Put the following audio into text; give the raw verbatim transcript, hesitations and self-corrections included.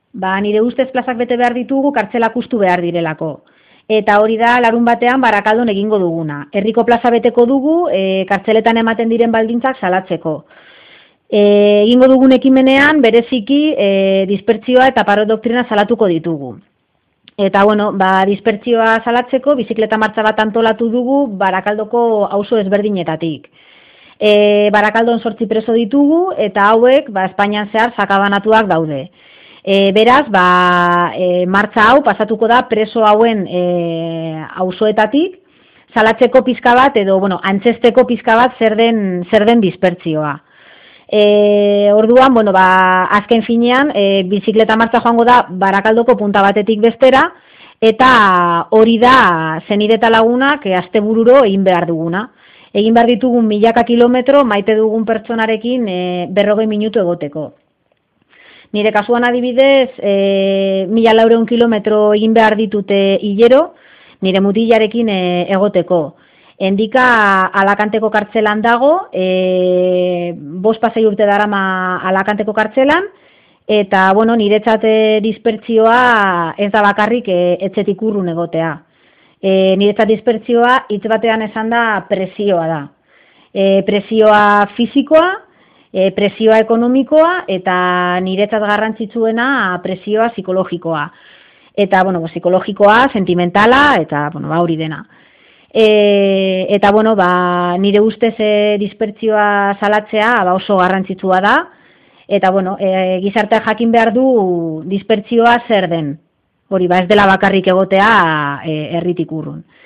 Ba, nire ustez plazak bete behar ditugu, kartzelak hustu behar direlako. Eta hori da, larun batean Barakaldon egingo duguna. Herriko plaza beteko dugu, e, kartzeletan ematen diren baldintzak salatzeko. E, egingo dugun ekimenean, bereziki, e, dispertsioa eta paro doktrina salatuko ditugu. Eta, bueno, ba, dispertsioa salatzeko, bizikleta martxa bat antolatu dugu Barakaldoko auzo ezberdinetatik. E, Barakaldon zortzi preso ditugu, eta hauek, ba, Espainian zehar sakabanatuak daude. E, beraz, ba, e, martxa hau pasatuko da preso hauen e, auzoetatik, salatzeko pizka bat edo, bueno, antzesteko pizka bat zer den, zer den dispertsioa. E, orduan, bueno, ba, azken finean, e, bizikleta martxa joango da Barakaldoko punta batetik bestera, eta hori da zenide eta lagunak e, astebururo egin behar duguna. Egin behar ditugun milaka kilometro maite dugun pertsonarekin e, berrogei minutu egoteko. Nire kasuan adibidez, e, mila laureun kilometro egin behar ditute hilero, nire mutilarekin e, egoteko. Endika Alakanteko kartzelan dago, e, bost pasei urte darama Alakanteko kartzelan, eta, bueno, niretzat dispertsioa ez da bakarrik e, etxetik urrun egotea. E, niretzat dispertsioa hitz batean esan da presioa da. E, presioa fisikoa, e, presioa ekonomikoa, eta niretzat garrantzitsuena presioa psikologikoa. Eta, bueno, psikologikoa, sentimentala, eta, bueno, ba, hori dena. E, eta, bueno, ba, nire ustez e, dispertsioa salatzea ba, oso garrantzitsua da, eta, bueno, e, gizarteak jakin behar du dispertsioa zer den. Hori, ba, ez dela bakarrik egotea e, herritik urrun.